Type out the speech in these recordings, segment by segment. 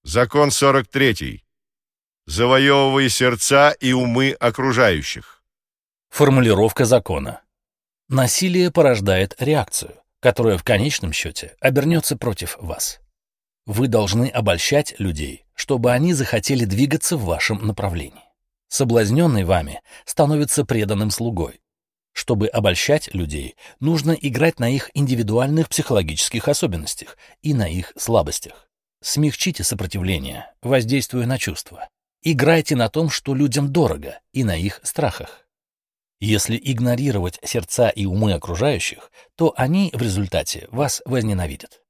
Закон 43. Завоевывай сердца и умы окружающих. Формулировка закона. Насилие порождает реакцию, которая в конечном счете обернется против вас. Вы должны обольщать людей, чтобы они захотели двигаться в вашем направлении. Соблазненный вами становится преданным слугой. Чтобы обольщать людей, нужно играть на их индивидуальных психологических особенностях и на их слабостях. Смягчите сопротивление, воздействуя на чувства. Играйте на том, что людям дорого, и на их страхах. Если игнорировать сердца и умы окружающих, то они в результате вас возненавидят.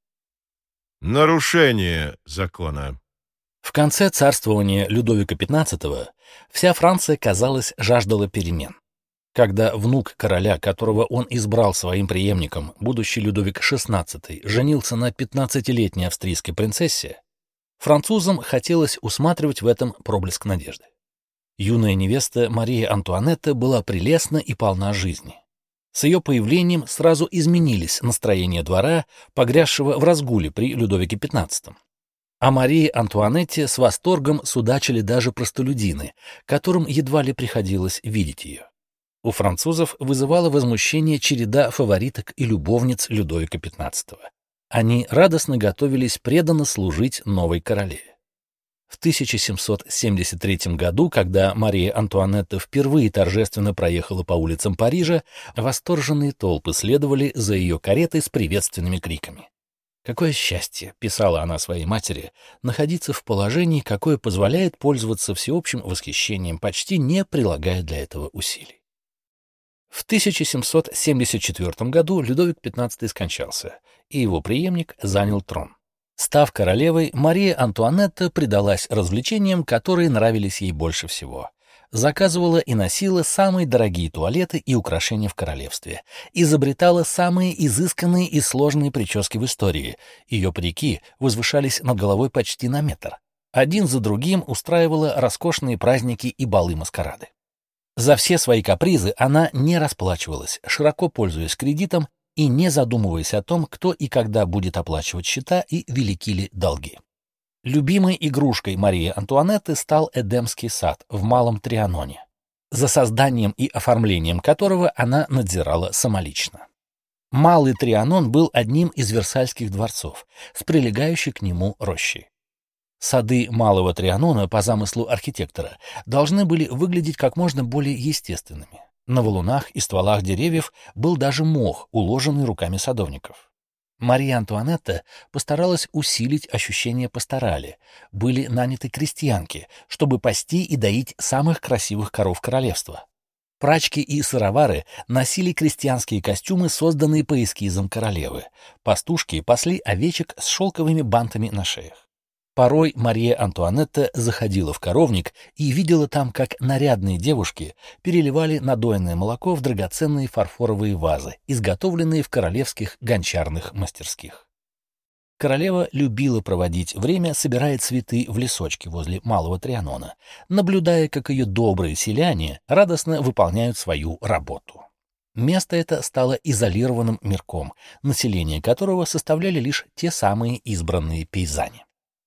Нарушение закона. В конце царствования Людовика XV вся Франция, казалось, жаждала перемен. Когда внук короля, которого он избрал своим преемником, будущий Людовик XVI, женился на 15-летней австрийской принцессе, французам хотелось усматривать в этом проблеск надежды. Юная невеста Мария Антуанетта была прелестна и полна жизни. С ее появлением сразу изменились настроения двора, погрязшего в разгуле при Людовике XV. О Марии Антуанетте с восторгом судачили даже простолюдины, которым едва ли приходилось видеть ее. У французов вызывала возмущение череда фавориток и любовниц Людовика XV. Они радостно готовились преданно служить новой королеве. В 1773 году, когда Мария Антуанетта впервые торжественно проехала по улицам Парижа, восторженные толпы следовали за ее каретой с приветственными криками. «Какое счастье», — писала она своей матери, — «находиться в положении, какое позволяет пользоваться всеобщим восхищением, почти не прилагая для этого усилий». В 1774 году Людовик XV скончался, и его преемник занял трон. Став королевой, Мария Антуанетта предалась развлечениям, которые нравились ей больше всего. Заказывала и носила самые дорогие туалеты и украшения в королевстве, изобретала самые изысканные и сложные прически в истории. Ее парики возвышались над головой почти на метр. Один за другим устраивала роскошные праздники и балы-маскарады. За все свои капризы она не расплачивалась, широко пользуясь кредитом и не задумываясь о том, кто и когда будет оплачивать счета и велики ли долги. Любимой игрушкой Марии Антуанетты стал Эдемский сад в Малом Трианоне, за созданием и оформлением которого она надзирала самолично. Малый Трианон был одним из Версальских дворцов с прилегающей к нему рощей. Сады Малого Трианона, по замыслу архитектора, должны были выглядеть как можно более естественными. На валунах и стволах деревьев был даже мох, уложенный руками садовников. Мария Антуанетта постаралась усилить ощущение пасторали. Были наняты крестьянки, чтобы пасти и доить самых красивых коров королевства. Прачки и сыровары носили крестьянские костюмы, созданные по эскизам королевы. Пастушки пасли овечек с шелковыми бантами на шеях. Порой Мария Антуанетта заходила в коровник и видела там, как нарядные девушки переливали надоенное молоко в драгоценные фарфоровые вазы, изготовленные в королевских гончарных мастерских. Королева любила проводить время, собирая цветы в лесочке возле Малого Трианона, наблюдая, как ее добрые селяне радостно выполняют свою работу. Место это стало изолированным мирком, население которого составляли лишь те самые избранные пейзане.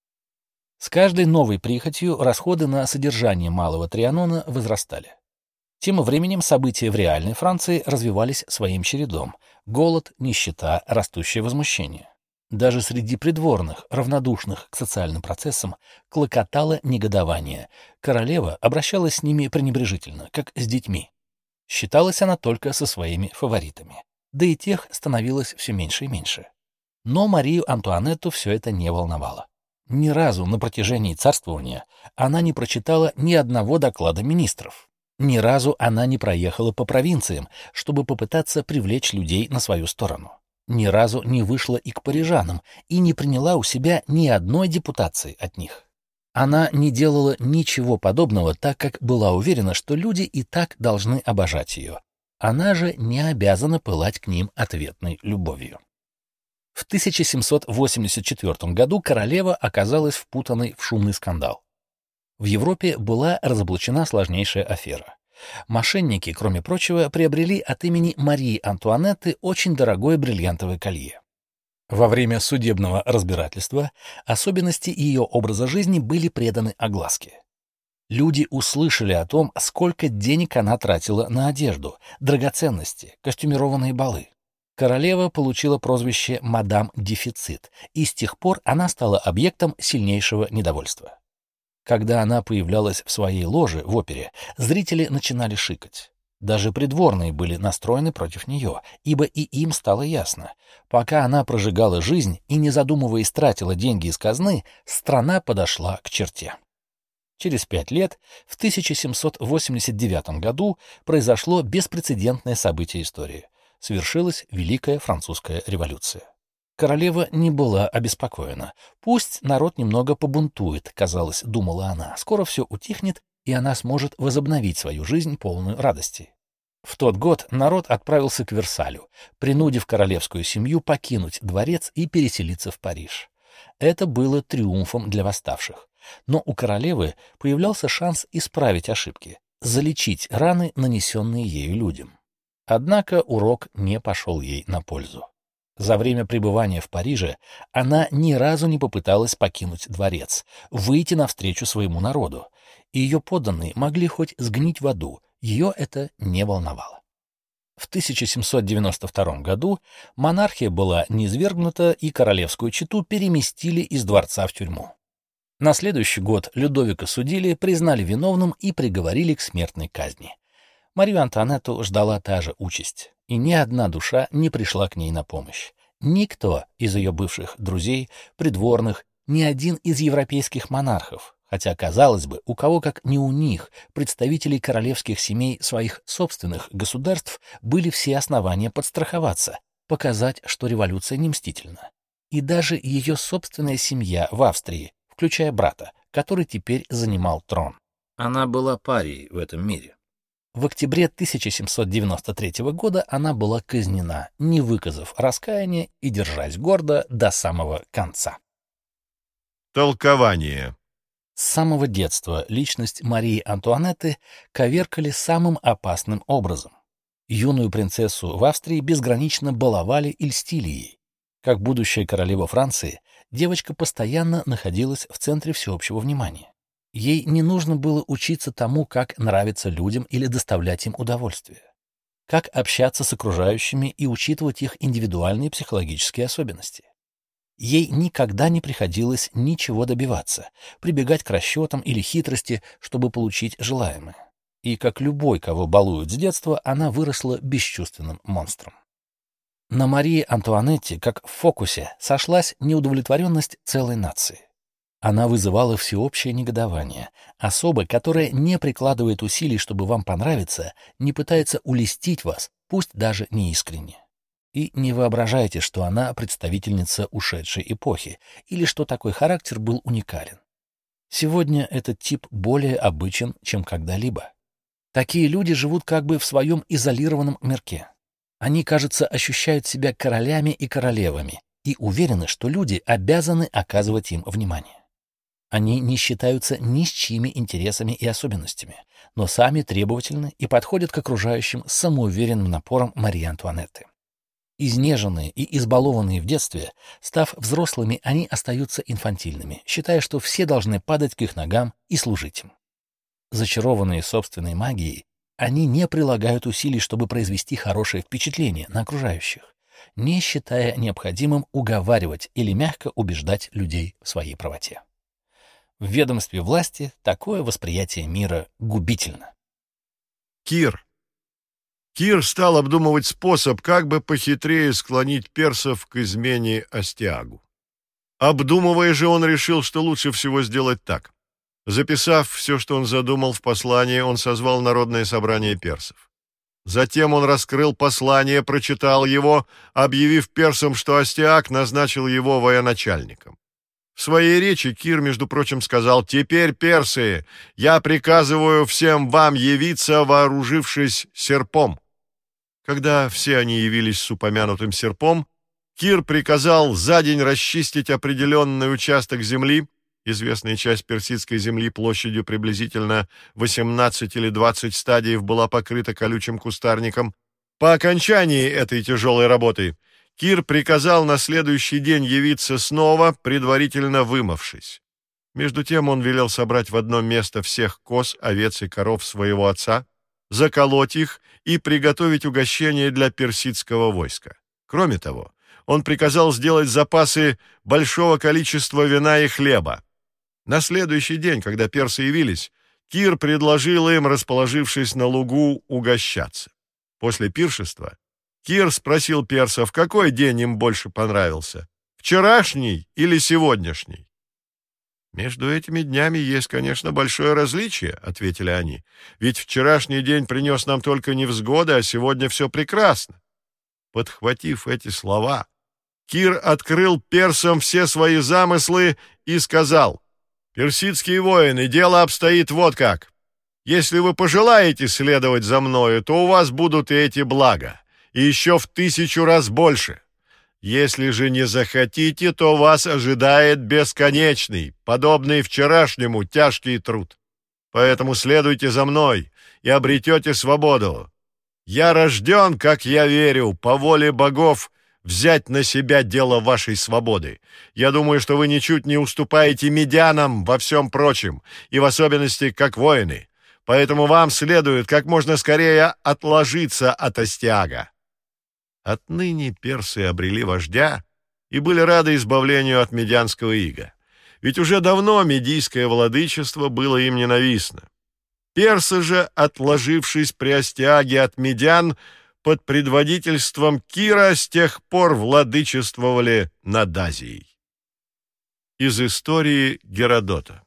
С каждой новой прихотью расходы на содержание Малого Трианона возрастали. Тем временем события в реальной Франции развивались своим чередом. Голод, нищета, растущее возмущение. Даже среди придворных, равнодушных к социальным процессам, клокотало негодование. Королева обращалась с ними пренебрежительно, как с детьми. Считалась она только со своими фаворитами. Да и тех становилось все меньше и меньше. Но Марию Антуанетту все это не волновало. Ни разу на протяжении царствования она не прочитала ни одного доклада министров. Ни разу она не проехала по провинциям, чтобы попытаться привлечь людей на свою сторону. Ни разу не вышла и к парижанам, и не приняла у себя ни одной депутации от них. Она не делала ничего подобного, так как была уверена, что люди и так должны обожать ее. Она же не обязана пылать к ним ответной любовью. В 1784 году королева оказалась впутанной в шумный скандал. В Европе была разоблачена сложнейшая афера. Мошенники, кроме прочего, приобрели от имени Марии Антуанетты очень дорогое бриллиантовое колье. Во время судебного разбирательства особенности ее образа жизни были преданы огласке. Люди услышали о том, сколько денег она тратила на одежду, драгоценности, костюмированные балы. Королева получила прозвище «Мадам Дефицит», и с тех пор она стала объектом сильнейшего недовольства. Когда она появлялась в своей ложе в опере, зрители начинали шикать. Даже придворные были настроены против нее, ибо и им стало ясно. Пока она прожигала жизнь и, не задумываясь, тратила деньги из казны, страна подошла к черте. Через 5 лет, в 1789 году, произошло беспрецедентное событие истории. Свершилась Великая Французская революция. Королева не была обеспокоена. Пусть народ немного побунтует, казалось, думала она. Скоро все утихнет, и она сможет возобновить свою жизнь полную радости. В тот год народ отправился к Версалю, принудив королевскую семью покинуть дворец и переселиться в Париж. Это было триумфом для восставших. Но у королевы появлялся шанс исправить ошибки, залечить раны, нанесенные ею людям. Однако урок не пошел ей на пользу. За время пребывания в Париже она ни разу не попыталась покинуть дворец, выйти навстречу своему народу. Ее подданные могли хоть сгнить в аду, ее это не волновало. В 1792 году монархия была низвергнута, и королевскую чету переместили из дворца в тюрьму. На следующий год Людовика судили, признали виновным и приговорили к смертной казни. Марию Антуанетту ждала та же участь, и ни одна душа не пришла к ней на помощь. Никто из ее бывших друзей, придворных, ни один из европейских монархов, хотя, казалось бы, у кого как не у них, представителей королевских семей своих собственных государств, были все основания подстраховаться, показать, что революция не мстительна. И даже ее собственная семья в Австрии, включая брата, который теперь занимал трон. Она была парией в этом мире. В октябре 1793 года она была казнена, не выказав раскаяния и держась гордо до самого конца. Толкование. С самого детства личность Марии Антуанетты коверкали самым опасным образом. Юную принцессу в Австрии безгранично баловали и льстили ей. Как будущая королева Франции, девочка постоянно находилась в центре всеобщего внимания. Ей не нужно было учиться тому, как нравиться людям или доставлять им удовольствие, как общаться с окружающими и учитывать их индивидуальные психологические особенности. Ей никогда не приходилось ничего добиваться, прибегать к расчетам или хитрости, чтобы получить желаемое. И, как любой, кого балуют с детства, она выросла бесчувственным монстром. На Марии Антуанетте, как в фокусе, сошлась неудовлетворенность целой нации. Она вызывала всеобщее негодование. Особа, которая не прикладывает усилий, чтобы вам понравиться, не пытается улестить вас, пусть даже не искренне. И не воображайте, что она представительница ушедшей эпохи, или что такой характер был уникален. Сегодня этот тип более обычен, чем когда-либо. Такие люди живут как бы в своем изолированном мирке. Они, кажется, ощущают себя королями и королевами и уверены, что люди обязаны оказывать им внимание. Они не считаются ни с чьими интересами и особенностями, но сами требовательны и подходят к окружающим с самоуверенным напором Марии Антуанетты. Изнеженные и избалованные в детстве, став взрослыми, они остаются инфантильными, считая, что все должны падать к их ногам и служить им. Зачарованные собственной магией, они не прилагают усилий, чтобы произвести хорошее впечатление на окружающих, не считая необходимым уговаривать или мягко убеждать людей в своей правоте. В ведомстве власти такое восприятие мира губительно. Кир. Кир стал обдумывать способ, как бы похитрее склонить персов к измене Астиагу. Обдумывая же, он решил, что лучше всего сделать так. Записав все, что он задумал в послании, он созвал народное собрание персов. Затем он раскрыл послание, прочитал его, объявив персам, что Астиаг назначил его военачальником. В своей речи Кир, между прочим, сказал: «Теперь, персы, я приказываю всем вам явиться, вооружившись серпом». Когда все они явились с упомянутым серпом, Кир приказал за день расчистить определенный участок земли, известная часть персидской земли площадью приблизительно 18 или 20 стадиев была покрыта колючим кустарником. По окончании этой тяжелой работы Кир приказал на следующий день явиться снова, предварительно вымывшись. Между тем он велел собрать в одно место всех коз, овец и коров своего отца, заколоть их и приготовить угощение для персидского войска. Кроме того, он приказал сделать запасы большого количества вина и хлеба. На следующий день, когда персы явились, Кир предложил им, расположившись на лугу, угощаться. После пиршества Кир спросил персов, какой день им больше понравился, вчерашний или сегодняшний. «Между этими днями есть, конечно, большое различие», — ответили они, «ведь вчерашний день принес нам только невзгоды, а сегодня все прекрасно». Подхватив эти слова, Кир открыл персам все свои замыслы и сказал: «Персидские воины, дело обстоит вот как. Если вы пожелаете следовать за мною, то у вас будут и эти блага, и еще в 1000 раз больше. Если же не захотите, то вас ожидает бесконечный, подобный вчерашнему, тяжкий труд. Поэтому следуйте за мной и обретете свободу. Я рожден, как я верю, по воле богов, взять на себя дело вашей свободы. Я думаю, что вы ничуть не уступаете медянам во всем прочем, и в особенности как воины. Поэтому вам следует как можно скорее отложиться от Астиага». Отныне персы обрели вождя и были рады избавлению от медянского ига. Ведь уже давно медийское владычество было им ненавистно. Персы же, отложившись при Астиаге от медян, под предводительством Кира с тех пор владычествовали над Азией. Из истории Геродота.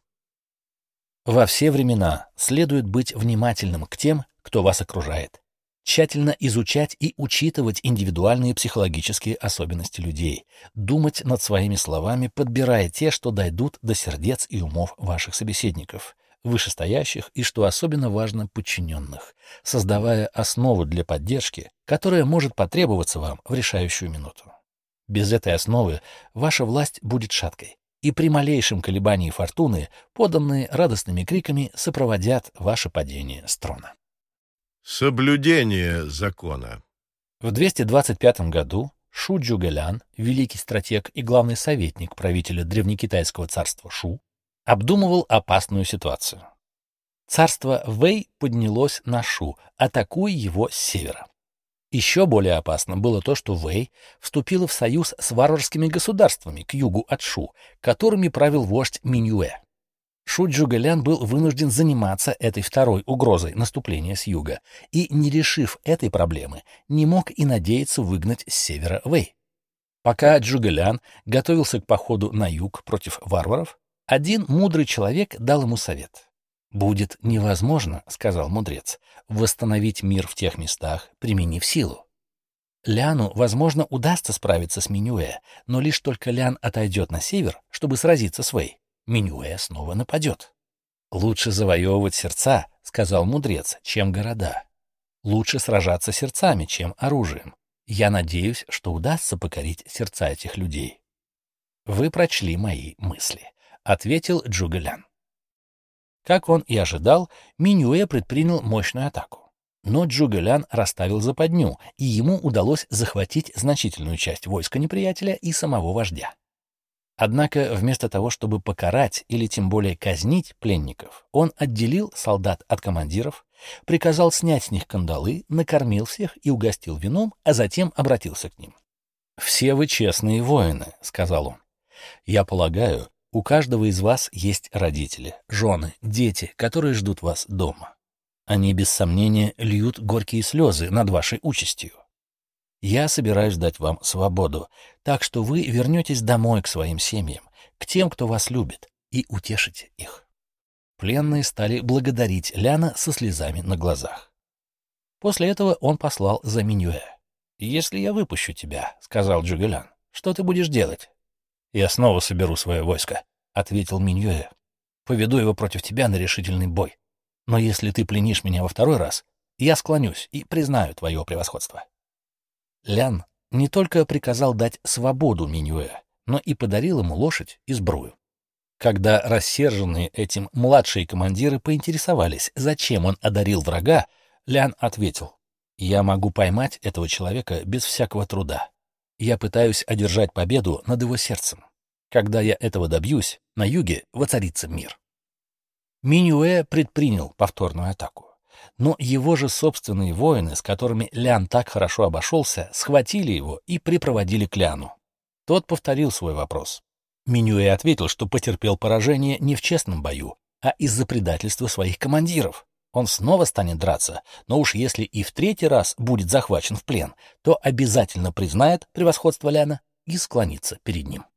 Во все времена следует быть внимательным к тем, кто вас окружает. Тщательно изучать и учитывать индивидуальные психологические особенности людей, думать над своими словами, подбирая те, что дойдут до сердец и умов ваших собеседников, вышестоящих и, что особенно важно, подчиненных, создавая основу для поддержки, которая может потребоваться вам в решающую минуту. Без этой основы ваша власть будет шаткой, и при малейшем колебании фортуны подданные радостными криками сопроводят ваше падение с трона. Соблюдение закона. В 225 году Шу Джугэлян, великий стратег и главный советник правителя древнекитайского царства Шу, обдумывал опасную ситуацию. Царство Вэй поднялось на Шу, атакуя его с севера. Еще более опасно было то, что Вэй вступила в союз с варварскими государствами к югу от Шу, которыми правил вождь Миньюэ. Шу Джугэлян был вынужден заниматься этой второй угрозой наступления с юга и, не решив этой проблемы, не мог и надеяться выгнать с севера Вэй. Пока Джугэлян готовился к походу на юг против варваров, один мудрый человек дал ему совет. «Будет невозможно, — сказал мудрец, — восстановить мир в тех местах, применив силу. Ляну, возможно, удастся справиться с Миньюэ, но лишь только Лян отойдет на север, чтобы сразиться с Вэй, Миньюэ снова нападет. Лучше завоевывать сердца, — сказал мудрец, — чем города. Лучше сражаться сердцами, чем оружием. Я надеюсь, что удастся покорить сердца этих людей». «Вы прочли мои мысли», — ответил Джугэлян. Как он и ожидал, Миньюэ предпринял мощную атаку. Но Джугэлян расставил западню, и ему удалось захватить значительную часть войска неприятеля и самого вождя. Однако вместо того, чтобы покарать или тем более казнить пленников, он отделил солдат от командиров, приказал снять с них кандалы, накормил всех и угостил вином, а затем обратился к ним. «Все вы честные воины», — сказал он. «Я полагаю, у каждого из вас есть родители, жены, дети, которые ждут вас дома. Они, без сомнения, льют горькие слезы над вашей участью. Я собираюсь дать вам свободу, так что вы вернетесь домой к своим семьям, к тем, кто вас любит, и утешите их». Пленные стали благодарить Ляна со слезами на глазах. После этого он послал за Миньюэ. «Если я выпущу тебя, — сказал Джугэлян, — что ты будешь делать?» «Я снова соберу свое войско», — ответил Миньюэ. «Поведу его против тебя на решительный бой. Но если ты пленишь меня во второй раз, я склонюсь и признаю твое превосходство». Лян не только приказал дать свободу Миньюэ, но и подарил ему лошадь и сбрую. Когда рассерженные этим младшие командиры поинтересовались, зачем он одарил врага, Лян ответил: «Я могу поймать этого человека без всякого труда. Я пытаюсь одержать победу над его сердцем. Когда я этого добьюсь, на юге воцарится мир. Миньюэ предпринял повторную атаку. Но его же собственные воины, с которыми Лян так хорошо обошелся, схватили его и припроводили к Ляну. Тот повторил свой вопрос. Миньюэ ответил, что потерпел поражение не в честном бою, а из-за предательства своих командиров. Он снова станет драться, но уж если и в третий раз будет захвачен в плен, то обязательно признает превосходство Ляна и склонится перед ним.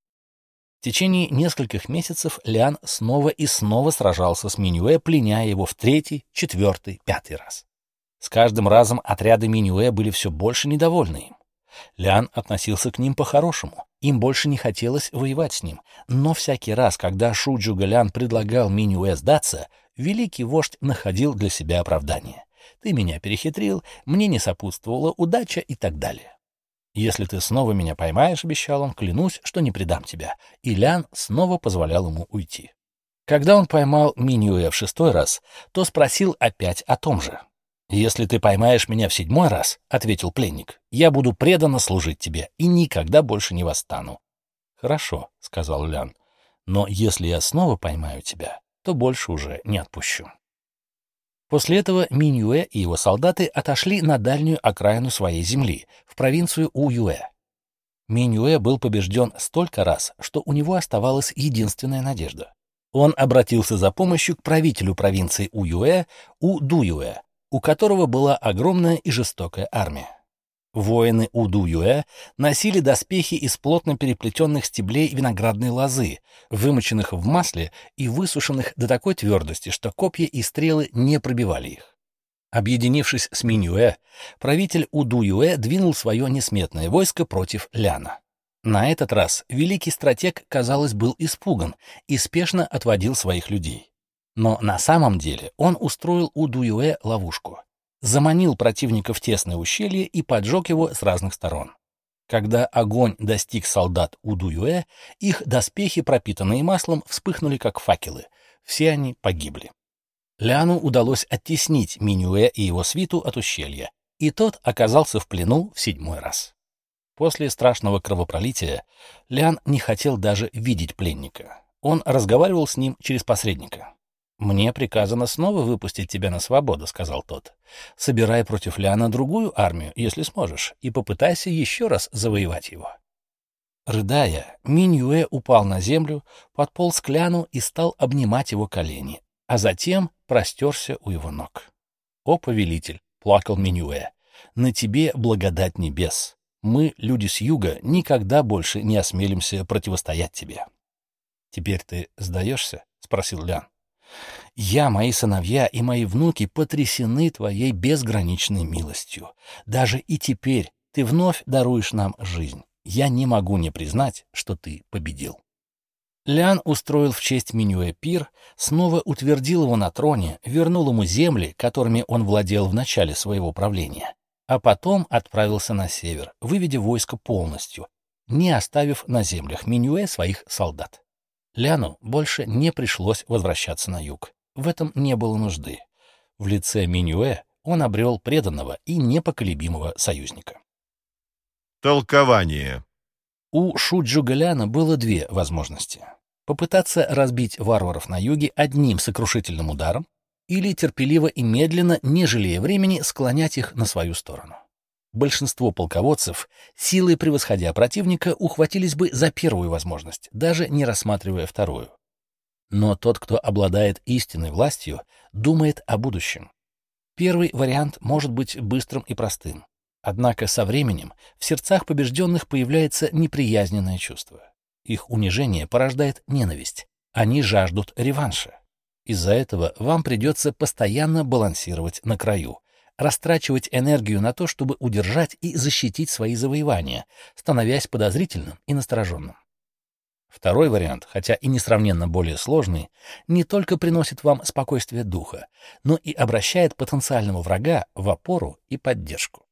В течение нескольких месяцев Лян снова и снова сражался с Миньюэ, пленяя его в третий, четвертый, пятый раз. С каждым разом отряды Миньюэ были все больше недовольны им. Лян относился к ним по-хорошему, им больше не хотелось воевать с ним, но всякий раз, когда Шуджуга Лян предлагал Миньюэ сдаться, великий вождь находил для себя оправдание. «Ты меня перехитрил, мне не сопутствовала удача» и так далее. «Если ты снова меня поймаешь, — обещал он, — клянусь, что не предам тебя». И Лян снова позволял ему уйти. Когда он поймал Миньюэ в 6-й раз, то спросил опять о том же. «Если ты поймаешь меня в 7-й раз, — ответил пленник, — я буду преданно служить тебе и никогда больше не восстану». «Хорошо, — сказал Лян, — но если я снова поймаю тебя, то больше уже не отпущу». После этого Миньюэ и его солдаты отошли на дальнюю окраину своей земли, в провинцию Уюэ. Миньюэ был побежден столько раз, что у него оставалась единственная надежда. Он обратился за помощью к правителю провинции Уюэ, У-Дуюэ, у которого была огромная и жестокая армия. Воины У-Дуюэ носили доспехи из плотно переплетенных стеблей виноградной лозы, вымоченных в масле и высушенных до такой твердости, что копья и стрелы не пробивали их. Объединившись с Миньюэ, правитель У-Дуюэ двинул свое несметное войско против Ляна. На этот раз великий стратег, казалось, был испуган и спешно отводил своих людей. Но на самом деле он устроил У-Дуюэ ловушку. Заманил противника в тесное ущелье и поджег его с разных сторон. Когда огонь достиг солдат У-Дуюэ, их доспехи, пропитанные маслом, вспыхнули как факелы. Все они погибли. Ляну удалось оттеснить Миньюэ и его свиту от ущелья, и тот оказался в плену в 7-й раз. После страшного кровопролития Лян не хотел даже видеть пленника. Он разговаривал с ним через посредника. «Мне приказано снова выпустить тебя на свободу», — сказал тот. «Собирай против Ляна другую армию, если сможешь, и попытайся еще раз завоевать его». Рыдая, Миньюэ упал на землю, подполз к Ляну и стал обнимать его колени, а затем простерся у его ног. «О, повелитель!» — плакал Миньюэ. «На тебе благодать небес. Мы, люди с юга, никогда больше не осмелимся противостоять тебе». «Теперь ты сдаешься?» — спросил Лян. «Я, мои сыновья и мои внуки потрясены твоей безграничной милостью. Даже и теперь ты вновь даруешь нам жизнь. Я не могу не признать, что ты победил». Лян устроил в честь Миньюэ пир, снова утвердил его на троне, вернул ему земли, которыми он владел в начале своего правления, а потом отправился на север, выведя войско полностью, не оставив на землях Миньюэ своих солдат. Ляну больше не пришлось возвращаться на юг. В этом не было нужды. В лице Миньюэ он обрел преданного и непоколебимого союзника. Толкование. У Шуджуга Ляна было две возможности. Попытаться разбить варваров на юге одним сокрушительным ударом или терпеливо и медленно, не жалея времени, склонять их на свою сторону. Большинство полководцев, силой превосходя противника, ухватились бы за первую возможность, даже не рассматривая вторую. Но тот, кто обладает истинной властью, думает о будущем. Первый вариант может быть быстрым и простым. Однако со временем в сердцах побежденных появляется неприязненное чувство. Их унижение порождает ненависть. Они жаждут реванша. Из-за этого вам придется постоянно балансировать на краю, растрачивать энергию на то, чтобы удержать и защитить свои завоевания, становясь подозрительным и настороженным. Второй вариант, хотя и несравненно более сложный, не только приносит вам спокойствие духа, но и обращает потенциального врага в опору и поддержку.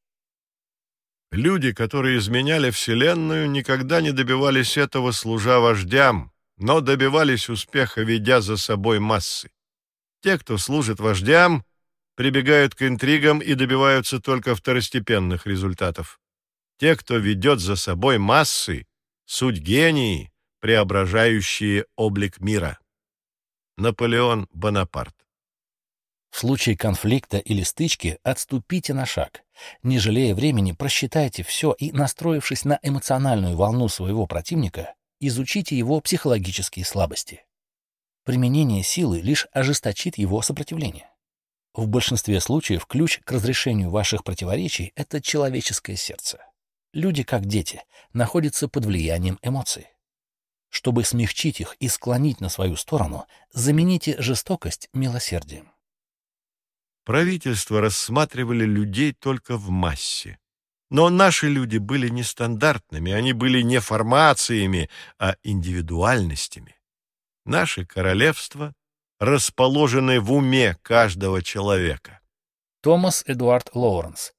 Люди, которые изменяли Вселенную, никогда не добивались этого, служа вождям, но добивались успеха, ведя за собой массы. Те, кто служит вождям, прибегают к интригам и добиваются только второстепенных результатов. Те, кто ведет за собой массы, суть гении, преображающие облик мира. Наполеон Бонапарт. В случае конфликта или стычки отступите на шаг. Не жалея времени, просчитайте все и, настроившись на эмоциональную волну своего противника, изучите его психологические слабости. Применение силы лишь ожесточит его сопротивление. В большинстве случаев ключ к разрешению ваших противоречий — это человеческое сердце. Люди, как дети, находятся под влиянием эмоций. Чтобы смягчить их и склонить на свою сторону, замените жестокость милосердием. Правительства рассматривали людей только в массе. Но наши люди были не стандартными, они были не формациями, а индивидуальностями. Наши королевства расположены в уме каждого человека. Томас Эдуард Лоуренс,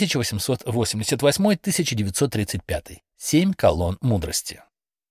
1888-1935. 7 колонн мудрости.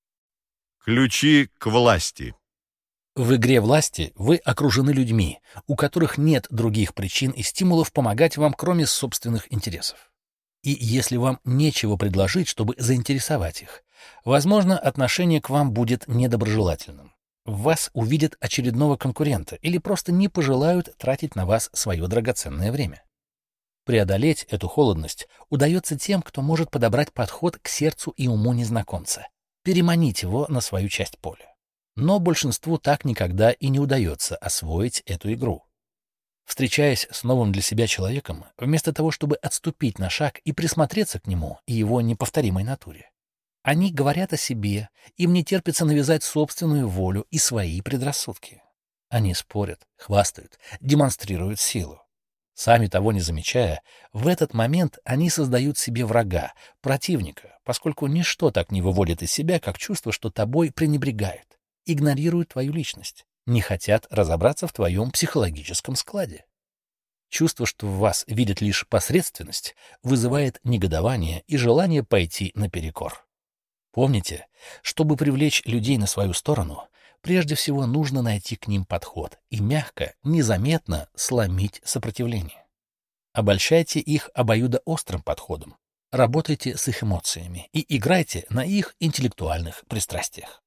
Ключи к власти. В игре власти вы окружены людьми, у которых нет других причин и стимулов помогать вам, кроме собственных интересов. И если вам нечего предложить, чтобы заинтересовать их, возможно, отношение к вам будет недоброжелательным. В вас увидят очередного конкурента или просто не пожелают тратить на вас свое драгоценное время. Преодолеть эту холодность удается тем, кто может подобрать подход к сердцу и уму незнакомца, переманить его на свою часть поля. Но большинству так никогда и не удается освоить эту игру. Встречаясь с новым для себя человеком, вместо того, чтобы отступить на шаг и присмотреться к нему и его неповторимой натуре, они говорят о себе, им не терпится навязать собственную волю и свои предрассудки. Они спорят, хвастают, демонстрируют силу. Сами того не замечая, в этот момент они создают себе врага, противника, поскольку ничто так не выводит из себя, как чувство, что тобой пренебрегают, игнорируют твою личность, не хотят разобраться в твоем психологическом складе. Чувство, что в вас видят лишь посредственность, вызывает негодование и желание пойти наперекор. Помните, чтобы привлечь людей на свою сторону, прежде всего нужно найти к ним подход и мягко, незаметно сломить сопротивление. Обольщайте их обоюдоострым подходом, работайте с их эмоциями и играйте на их интеллектуальных пристрастиях.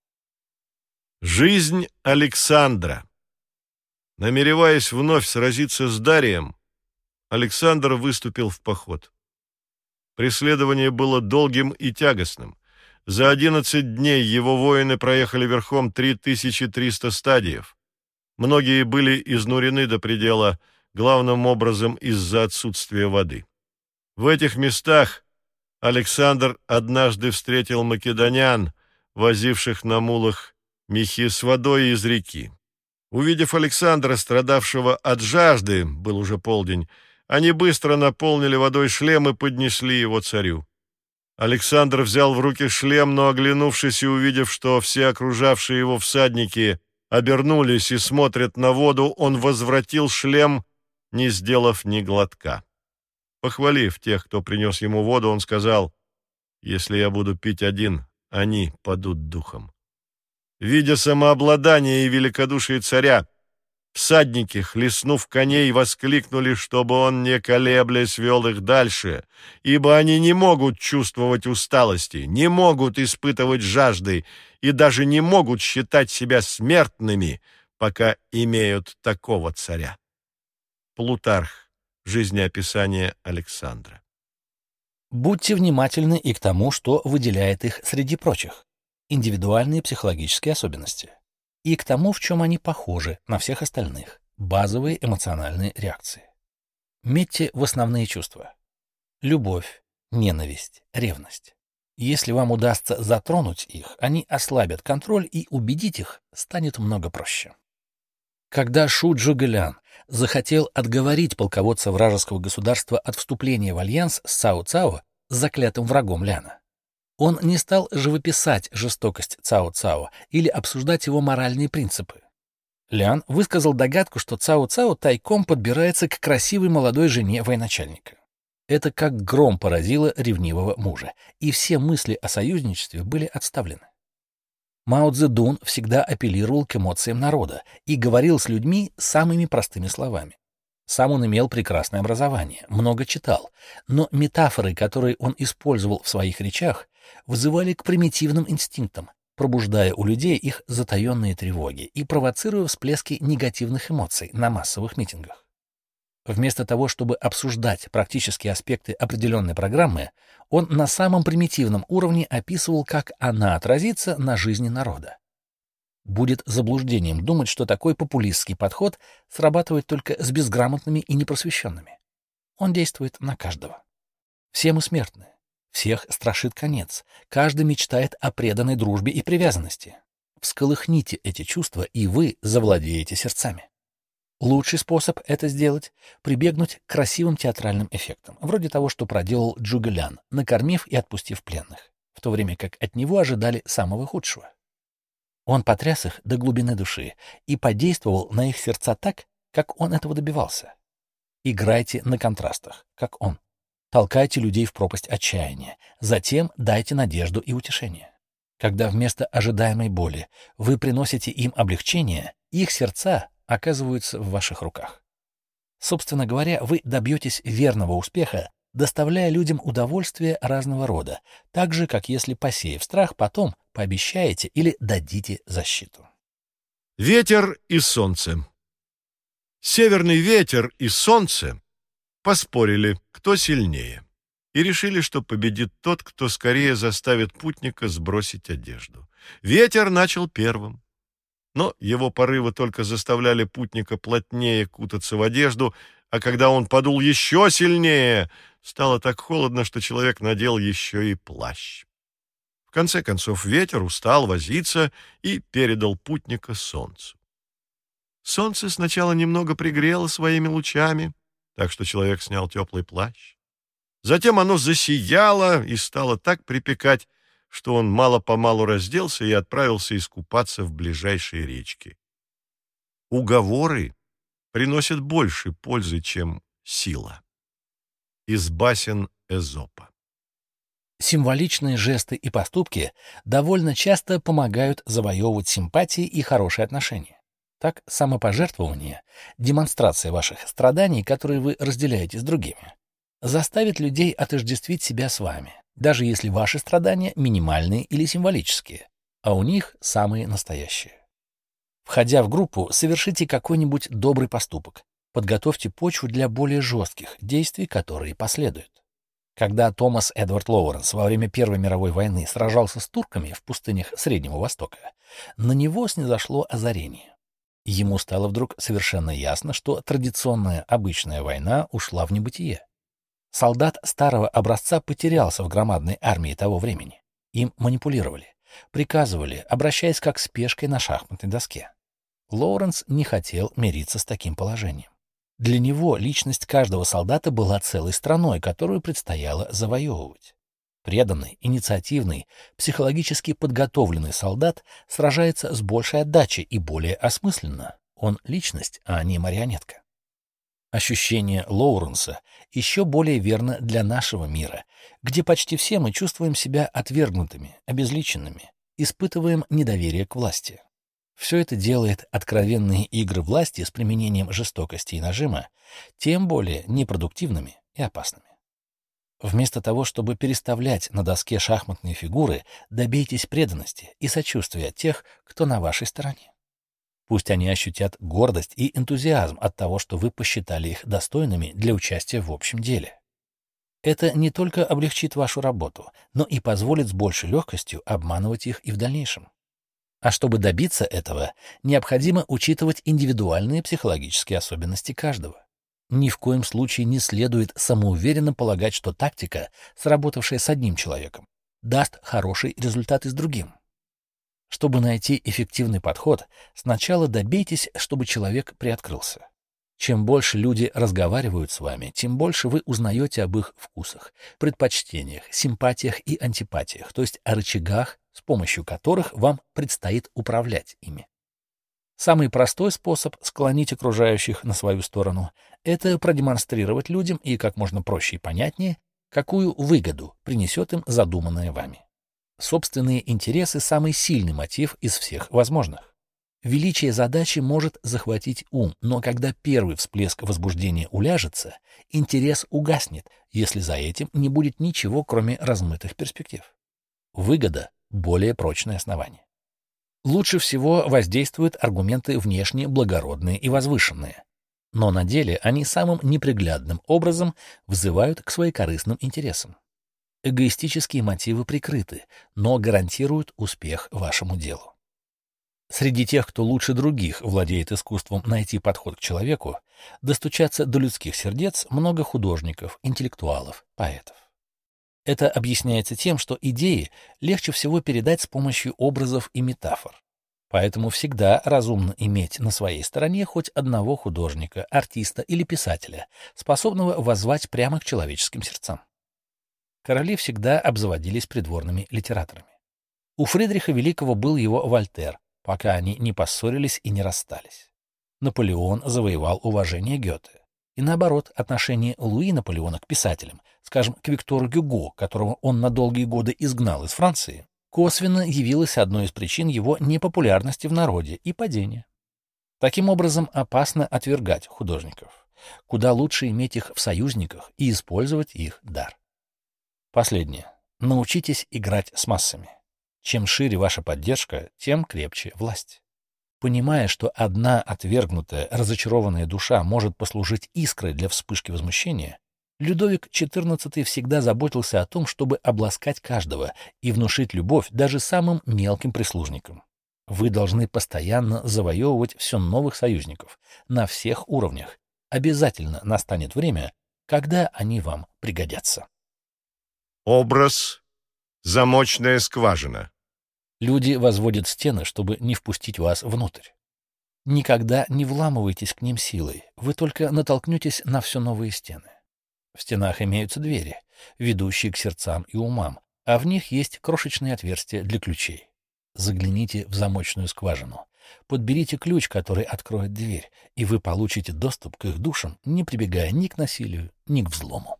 Жизнь Александра. Намереваясь вновь сразиться с Дарием, Александр выступил в поход. Преследование было долгим и тягостным. За 11 дней его воины проехали верхом 3300 стадиев. Многие были изнурены до предела, главным образом из-за отсутствия воды. В этих местах Александр однажды встретил македонян, возивших на мулах мехи с водой из реки. Увидев Александра, страдавшего от жажды, был уже полдень, они быстро наполнили водой шлем и поднесли его царю. Александр взял в руки шлем, но, оглянувшись и увидев, что все окружавшие его всадники обернулись и смотрят на воду, он возвратил шлем, не сделав ни глотка. Похвалив тех, кто принес ему воду, он сказал: «Если я буду пить один, они падут духом». Видя самообладание и великодушие царя, всадники, хлестнув коней, воскликнули, чтобы он, не колеблясь, вел их дальше, ибо они не могут чувствовать усталости, не могут испытывать жажды и даже не могут считать себя смертными, пока имеют такого царя. Плутарх. Жизнеописание Александра. Будьте внимательны и к тому, что выделяет их среди прочих. Индивидуальные психологические особенности. И к тому, в чем они похожи на всех остальных, базовые эмоциональные реакции. Метьте в основные чувства. Любовь, ненависть, ревность. Если вам удастся затронуть их, они ослабят контроль, и убедить их станет много проще. Когда Шу Цзугэлян захотел отговорить полководца вражеского государства от вступления в альянс с Цао Цао, заклятым врагом Ляна, он не стал живописать жестокость Цао Цао или обсуждать его моральные принципы. Лян высказал догадку, что Цао Цао тайком подбирается к красивой молодой жене военачальника. Это как гром поразило ревнивого мужа, и все мысли о союзничестве были отставлены. Мао Цзэдун всегда апеллировал к эмоциям народа и говорил с людьми самыми простыми словами. Сам он имел прекрасное образование, много читал, но метафоры, которые он использовал в своих речах, вызывали к примитивным инстинктам, пробуждая у людей их затаенные тревоги и провоцируя всплески негативных эмоций на массовых митингах. Вместо того, чтобы обсуждать практические аспекты определенной программы, он на самом примитивном уровне описывал, как она отразится на жизни народа. Будет заблуждением думать, что такой популистский подход срабатывает только с безграмотными и непросвещенными. Он действует на каждого. Все мы смертны. Всех страшит конец. Каждый мечтает о преданной дружбе и привязанности. Всколыхните эти чувства, и вы завладеете сердцами. Лучший способ это сделать — прибегнуть к красивым театральным эффектам, вроде того, что проделал Джугелян, накормив и отпустив пленных, в то время как от него ожидали самого худшего. Он потряс их до глубины души и подействовал на их сердца так, как он этого добивался. Играйте на контрастах, как он. Толкайте людей в пропасть отчаяния, затем дайте надежду и утешение. Когда вместо ожидаемой боли вы приносите им облегчение, их сердца оказываются в ваших руках. Собственно говоря, вы добьетесь верного успеха, доставляя людям удовольствие разного рода, так же, как если, посеяв страх, потом пообещаете или дадите защиту. Ветер и солнце. Северный ветер и солнце поспорили, кто сильнее, и решили, что победит тот, кто скорее заставит путника сбросить одежду. Ветер начал первым, но его порывы только заставляли путника плотнее кутаться в одежду, а когда он подул еще сильнее, стало так холодно, что человек надел еще и плащ. В конце концов ветер устал возиться и передал путника солнцу. Солнце сначала немного пригрело своими лучами, так что человек снял теплый плащ. Затем оно засияло и стало так припекать, что он мало-помалу разделся и отправился искупаться в ближайшей речке. Уговоры приносят больше пользы, чем сила. Из басен Эзопа. Символичные жесты и поступки довольно часто помогают завоевывать симпатии и хорошие отношения. Так, самопожертвование, демонстрация ваших страданий, которые вы разделяете с другими, заставит людей отождествить себя с вами, даже если ваши страдания минимальные или символические, а у них самые настоящие. Входя в группу, совершите какой-нибудь добрый поступок, подготовьте почву для более жестких действий, которые последуют. Когда Томас Эдвард Лоуренс во время Первой мировой войны сражался с турками в пустынях Среднего Востока, на него снизошло озарение. Ему стало вдруг совершенно ясно, что традиционная обычная война ушла в небытие. Солдат старого образца потерялся в громадной армии того времени. Им манипулировали, приказывали, обращаясь как с пешкой на шахматной доске. Лоуренс не хотел мириться с таким положением. Для него личность каждого солдата была целой страной, которую предстояло завоевывать. Преданный, инициативный, психологически подготовленный солдат сражается с большей отдачей и более осмысленно. Он личность, а не марионетка. Ощущение Лоуренса еще более верно для нашего мира, где почти все мы чувствуем себя отвергнутыми, обезличенными, испытываем недоверие к власти. Все это делает откровенные игры власти с применением жестокости и нажима тем более непродуктивными и опасными. Вместо того, чтобы переставлять на доске шахматные фигуры, добейтесь преданности и сочувствия тех, кто на вашей стороне. Пусть они ощутят гордость и энтузиазм от того, что вы посчитали их достойными для участия в общем деле. Это не только облегчит вашу работу, но и позволит с большей легкостью обманывать их и в дальнейшем. А чтобы добиться этого, необходимо учитывать индивидуальные психологические особенности каждого. Ни в коем случае не следует самоуверенно полагать, что тактика, сработавшая с одним человеком, даст хороший результат и с другим. Чтобы найти эффективный подход, сначала добейтесь, чтобы человек приоткрылся. Чем больше люди разговаривают с вами, тем больше вы узнаете об их вкусах, предпочтениях, симпатиях и антипатиях, то есть о рычагах, с помощью которых вам предстоит управлять ими. Самый простой способ склонить окружающих на свою сторону — это продемонстрировать людям и как можно проще и понятнее, какую выгоду принесет им задуманное вами. Собственные интересы — самый сильный мотив из всех возможных. Величие задачи может захватить ум, но когда первый всплеск возбуждения уляжется, интерес угаснет, если за этим не будет ничего, кроме размытых перспектив. Выгода — более прочное основание. Лучше всего воздействуют аргументы внешне благородные и возвышенные, но на деле они самым неприглядным образом взывают к своекорыстным интересам. Эгоистические мотивы прикрыты, но гарантируют успех вашему делу. Среди тех, кто лучше других владеет искусством найти подход к человеку, достучаться до людских сердец, много художников, интеллектуалов, поэтов. Это объясняется тем, что идеи легче всего передать с помощью образов и метафор. Поэтому всегда разумно иметь на своей стороне хоть одного художника, артиста или писателя, способного воззвать прямо к человеческим сердцам. Короли всегда обзаводились придворными литераторами. У Фридриха Великого был его Вольтер, пока они не поссорились и не расстались. Наполеон завоевал уважение Гёте. И наоборот, отношение Луи Наполеона к писателям, скажем, к Виктору Гюго, которого он на долгие годы изгнал из Франции, косвенно явилось одной из причин его непопулярности в народе и падения. Таким образом, опасно отвергать художников. Куда лучше иметь их в союзниках и использовать их дар. Последнее. Научитесь играть с массами. Чем шире ваша поддержка, тем крепче власть. Понимая, что одна отвергнутая, разочарованная душа может послужить искрой для вспышки возмущения, Людовик XIV всегда заботился о том, чтобы обласкать каждого и внушить любовь даже самым мелким прислужникам. Вы должны постоянно завоевывать все новых союзников на всех уровнях. Обязательно настанет время, когда они вам пригодятся. Образ «Замочная скважина». Люди возводят стены, чтобы не впустить вас внутрь. Никогда не вламывайтесь к ним силой, вы только натолкнетесь на все новые стены. В стенах имеются двери, ведущие к сердцам и умам, а в них есть крошечные отверстия для ключей. Загляните в замочную скважину, подберите ключ, который откроет дверь, и вы получите доступ к их душам, не прибегая ни к насилию, ни к взлому.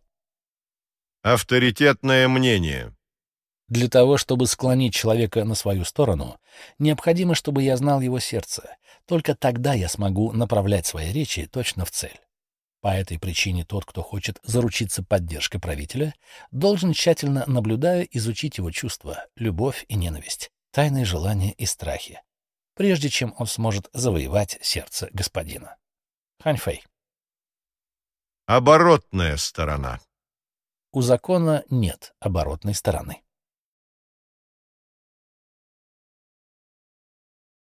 Авторитетное мнение. Для того, чтобы склонить человека на свою сторону, необходимо, чтобы я знал его сердце. Только тогда я смогу направлять свои речи точно в цель. По этой причине тот, кто хочет заручиться поддержкой правителя, должен, тщательно наблюдая, изучить его чувства, любовь и ненависть, тайные желания и страхи, прежде чем он сможет завоевать сердце господина. Хань Фэй. Оборотная сторона. У закона нет оборотной стороны.